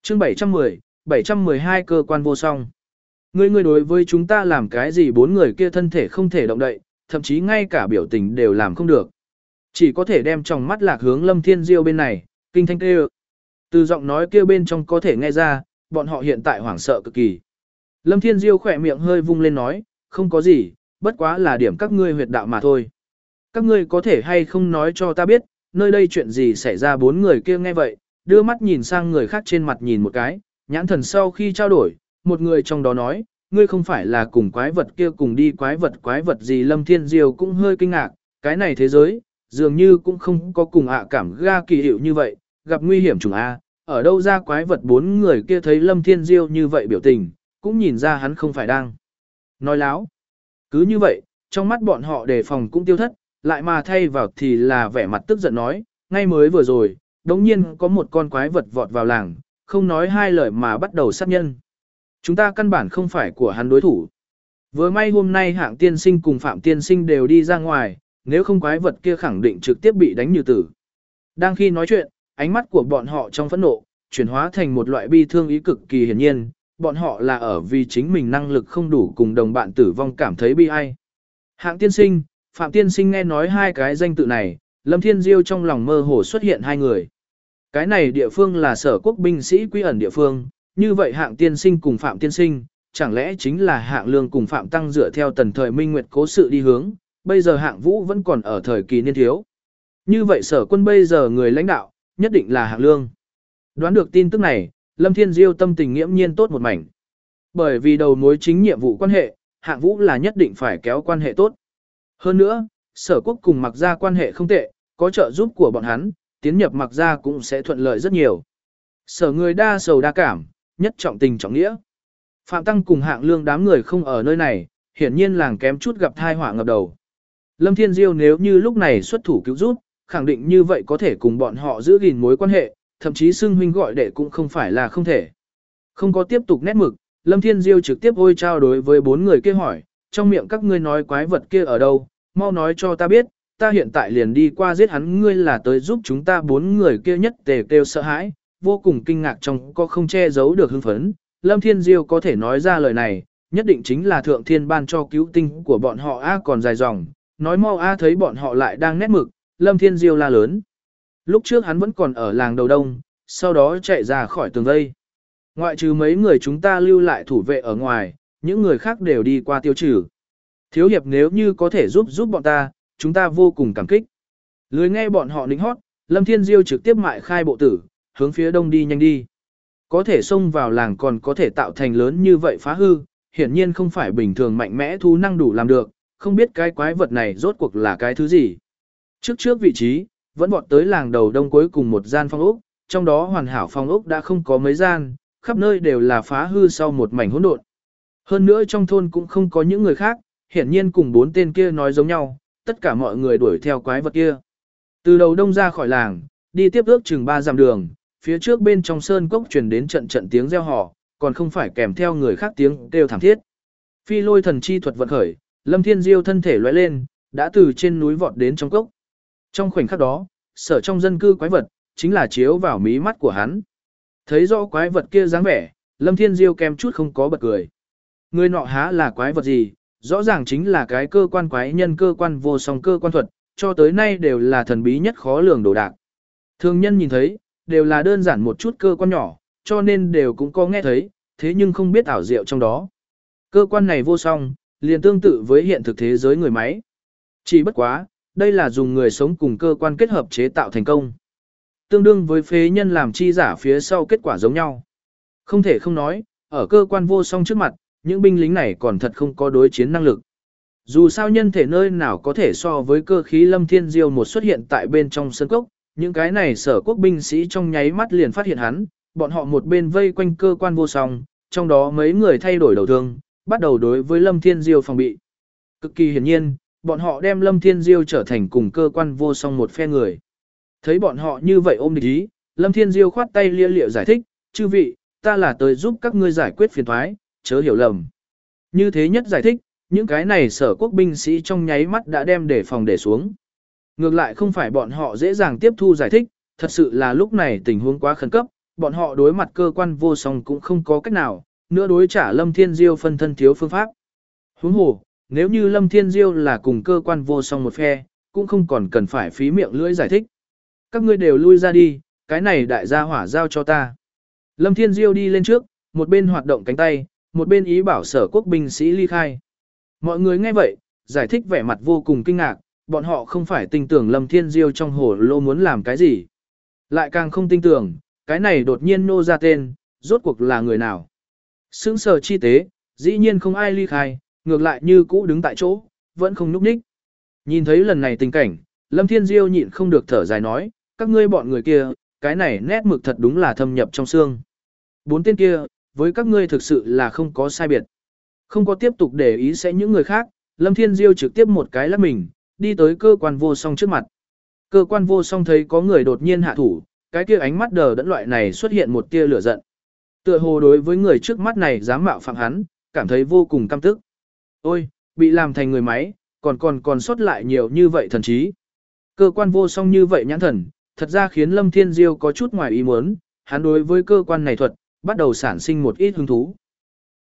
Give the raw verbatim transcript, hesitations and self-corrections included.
Chương bảy trăm mười, bảy trăm mười hai cơ quan vô song. Ngươi ngươi đối với chúng ta làm cái gì, bốn người kia thân thể không thể động đậy, thậm chí ngay cả biểu tình đều làm không được. Chỉ có thể đem tròng mắt lạc hướng Lâm Thiên Diêu bên này, kinh thanh kêu. Từ giọng nói kia bên trong có thể nghe ra, bọn họ hiện tại hoảng sợ cực kỳ. Lâm Thiên Diêu khỏe miệng hơi vung lên nói, không có gì, bất quá là điểm các ngươi huyệt đạo mà thôi. Các ngươi có thể hay không nói cho ta biết, nơi đây chuyện gì xảy ra. Bốn người kia nghe vậy, đưa mắt nhìn sang người khác trên mặt nhìn một cái, nhãn thần sau khi trao đổi, một người trong đó nói, ngươi không phải là cùng quái vật kia cùng đi. Quái vật quái vật gì? Lâm Thiên Diêu cũng hơi kinh ngạc, cái này thế giới, dường như cũng không có cùng ạ cảm ga kỳ hiệu như vậy, gặp nguy hiểm chủng A, ở đâu ra quái vật. Bốn người kia thấy Lâm Thiên Diêu như vậy biểu tình, cũng nhìn ra hắn không phải đang nói láo. Cứ như vậy, trong mắt bọn họ đề phòng cũng tiêu thất, lại mà thay vào thì là vẻ mặt tức giận nói, ngay mới vừa rồi, đống nhiên có một con quái vật vọt vào làng, không nói hai lời mà bắt đầu sát nhân. Chúng ta căn bản không phải của hắn đối thủ. Vừa may hôm nay Hạng tiên sinh cùng Phạm tiên sinh đều đi ra ngoài, nếu không quái vật kia khẳng định trực tiếp bị đánh như tử. Đang khi nói chuyện, ánh mắt của bọn họ trong phẫn nộ, chuyển hóa thành một loại bi thương ý cực kỳ hiển nhiên, bọn họ là ở vì chính mình năng lực không đủ cùng đồng bạn tử vong cảm thấy bi ai. Hạng tiên sinh, Phạm tiên sinh nghe nói hai cái danh tự này, Lâm Thiên Diêu trong lòng mơ hồ xuất hiện hai người. Cái này địa phương là Sở Quốc binh sĩ quy ẩn địa phương, như vậy Hạng tiên sinh cùng Phạm tiên sinh, chẳng lẽ chính là Hạng Lương cùng Phạm Tăng dựa theo tần thời Minh Nguyệt cố sự đi hướng, bây giờ Hạng Vũ vẫn còn ở thời kỳ niên thiếu. Như vậy Sở Quân bây giờ người lãnh đạo, nhất định là Hạng Lương. Đoán được tin tức này, Lâm Thiên Diêu tâm tình nghiễm nhiên tốt một mảnh. Bởi vì đầu mối chính nhiệm vụ quan hệ, Hạng Vũ là nhất định phải kéo quan hệ tốt. Hơn nữa, Sở Quốc cùng Mặc Gia quan hệ không tệ, có trợ giúp của bọn hắn, tiến nhập Mặc Gia cũng sẽ thuận lợi rất nhiều. Sở người đa sầu đa cảm, nhất trọng tình trọng nghĩa. Phạm Tăng cùng Hạng Lương đám người không ở nơi này, hiển nhiên làng kém chút gặp thai họa ngập đầu. Lâm Thiên Diêu nếu như lúc này xuất thủ cứu giúp, khẳng định như vậy có thể cùng bọn họ giữ gìn mối quan hệ, thậm chí xưng huynh gọi đệ cũng không phải là không thể. Không có tiếp tục nét mực, Lâm Thiên Diêu trực tiếp ôi trao đối với bốn người kia hỏi, trong miệng các ngươi nói quái vật kia ở đâu, mau nói cho ta biết, ta hiện tại liền đi qua giết hắn. Ngươi là tới giúp chúng ta. Bốn người kia nhất tề kêu sợ hãi, vô cùng kinh ngạc trong có không che giấu được hưng phấn. Lâm Thiên Diêu có thể nói ra lời này, nhất định chính là thượng thiên ban cho cứu tinh của bọn họ. A còn dài dòng, nói mau A. Thấy bọn họ lại đang nét mực, Lâm Thiên Diêu la lớn. Lúc trước hắn vẫn còn ở làng đầu đông, sau đó chạy ra khỏi tường vây. Ngoại trừ mấy người chúng ta lưu lại thủ vệ ở ngoài, những người khác đều đi qua tiêu trừ. Thiếu hiệp nếu như có thể giúp giúp bọn ta, chúng ta vô cùng cảm kích. Lười nghe bọn họ nịnh hót, Lâm Thiên Diêu trực tiếp mại khai bộ tử, hướng phía đông đi nhanh đi. Có thể xông vào làng còn có thể tạo thành lớn như vậy phá hư, hiển nhiên không phải bình thường mạnh mẽ thú năng đủ làm được, không biết cái quái vật này rốt cuộc là cái thứ gì. Trước trước vị trí, vẫn vọt tới làng đầu đông cuối cùng một gian phong ốc, trong đó hoàn hảo phong ốc đã không có mấy gian, khắp nơi đều là phá hư sau một mảnh hỗn độn. Hơn nữa trong thôn cũng không có những người khác, hiển nhiên cùng bốn tên kia nói giống nhau, tất cả mọi người đuổi theo quái vật kia. Từ đầu đông ra khỏi làng, đi tiếp ước chừng ba dặm đường, phía trước bên trong sơn cốc truyền đến trận trận tiếng reo hò, còn không phải kèm theo người khác tiếng kêu thảm thiết. Phi lôi thần chi thuật vận khởi, Lâm Thiên Diêu thân thể lóe lên, đã từ trên núi vọt đến trong cốc. Trong khoảnh khắc đó, sở trong dân cư quái vật, chính là chiếu vào mí mắt của hắn. Thấy rõ quái vật kia dáng vẻ, Lâm Thiên Diêu kèm chút không có bật cười. Người nọ há là quái vật gì, rõ ràng chính là cái cơ quan quái nhân, cơ quan vô song cơ quan thuật, cho tới nay đều là thần bí nhất khó lường đồ đạc. Thường nhân nhìn thấy, đều là đơn giản một chút cơ quan nhỏ, cho nên đều cũng có nghe thấy, thế nhưng không biết ảo diệu trong đó. Cơ quan này vô song, liền tương tự với hiện thực thế giới người máy. Chỉ bất quá, đây là dùng người sống cùng cơ quan kết hợp chế tạo thành công. Tương đương với phế nhân làm chi giả phía sau kết quả giống nhau. Không thể không nói, ở cơ quan vô song trước mặt, những binh lính này còn thật không có đối chiến năng lực. Dù sao nhân thể nơi nào có thể so với cơ khí Lâm Thiên Diêu một xuất hiện tại bên trong sân cốc, những cái này sở quốc binh sĩ trong nháy mắt liền phát hiện hắn, bọn họ một bên vây quanh cơ quan vô song, trong đó mấy người thay đổi đầu thương, bắt đầu đối với Lâm Thiên Diêu phòng bị. Cực kỳ hiển nhiên, bọn họ đem Lâm Thiên Diêu trở thành cùng cơ quan vô song một phe người. Thấy bọn họ như vậy ôm địch ý, Lâm Thiên Diêu khoát tay lia lịa giải thích, chư vị, ta là tới giúp các ngươi giải quyết phiền toái, chớ hiểu lầm. Như thế nhất giải thích, những cái này sở quốc binh sĩ trong nháy mắt đã đem để phòng để xuống. Ngược lại không phải bọn họ dễ dàng tiếp thu giải thích, thật sự là lúc này tình huống quá khẩn cấp, bọn họ đối mặt cơ quan vô song cũng không có cách nào, nữa đối trả Lâm Thiên Diêu phân thân thiếu phương pháp. Huống hồ, nếu như Lâm Thiên Diêu là cùng cơ quan vô song một phe, cũng không còn cần phải phí miệng lưỡi giải thích. Các ngươi đều lui ra đi, cái này đại gia hỏa giao cho ta. Lâm Thiên Diêu đi lên trước, một bên hoạt động cánh tay, một bên ý bảo sở quốc binh sĩ ly khai. Mọi người nghe vậy, giải thích vẻ mặt vô cùng kinh ngạc, bọn họ không phải tin tưởng Lâm Thiên Diêu trong hồ lô muốn làm cái gì. Lại càng không tin tưởng, cái này đột nhiên nô ra tên, rốt cuộc là người nào. Sững sờ chi tế, dĩ nhiên không ai ly khai, ngược lại như cũ đứng tại chỗ, vẫn không nhúc nhích. Nhìn thấy lần này tình cảnh, Lâm Thiên Diêu nhịn không được thở dài nói, các ngươi bọn người kia, cái này nét mực thật đúng là thâm nhập trong xương. Bốn tên kia, với các ngươi thực sự là không có sai biệt. Không có tiếp tục để ý sẽ những người khác, Lâm Thiên Diêu trực tiếp một cái lắc mình, đi tới cơ quan vô song trước mặt. Cơ quan vô song thấy có người đột nhiên hạ thủ, cái kia ánh mắt đờ đẫn loại này xuất hiện một tia lửa giận. Tựa hồ đối với người trước mắt này dám mạo phạm hắn, cảm thấy vô cùng căm tức. Ôi, bị làm thành người máy, còn còn còn sót lại nhiều như vậy thần trí. Cơ quan vô song như vậy nhãn thần, thật ra khiến Lâm Thiên Diêu có chút ngoài ý muốn, hắn đối với cơ quan này thuật, bắt đầu sản sinh một ít hứng thú.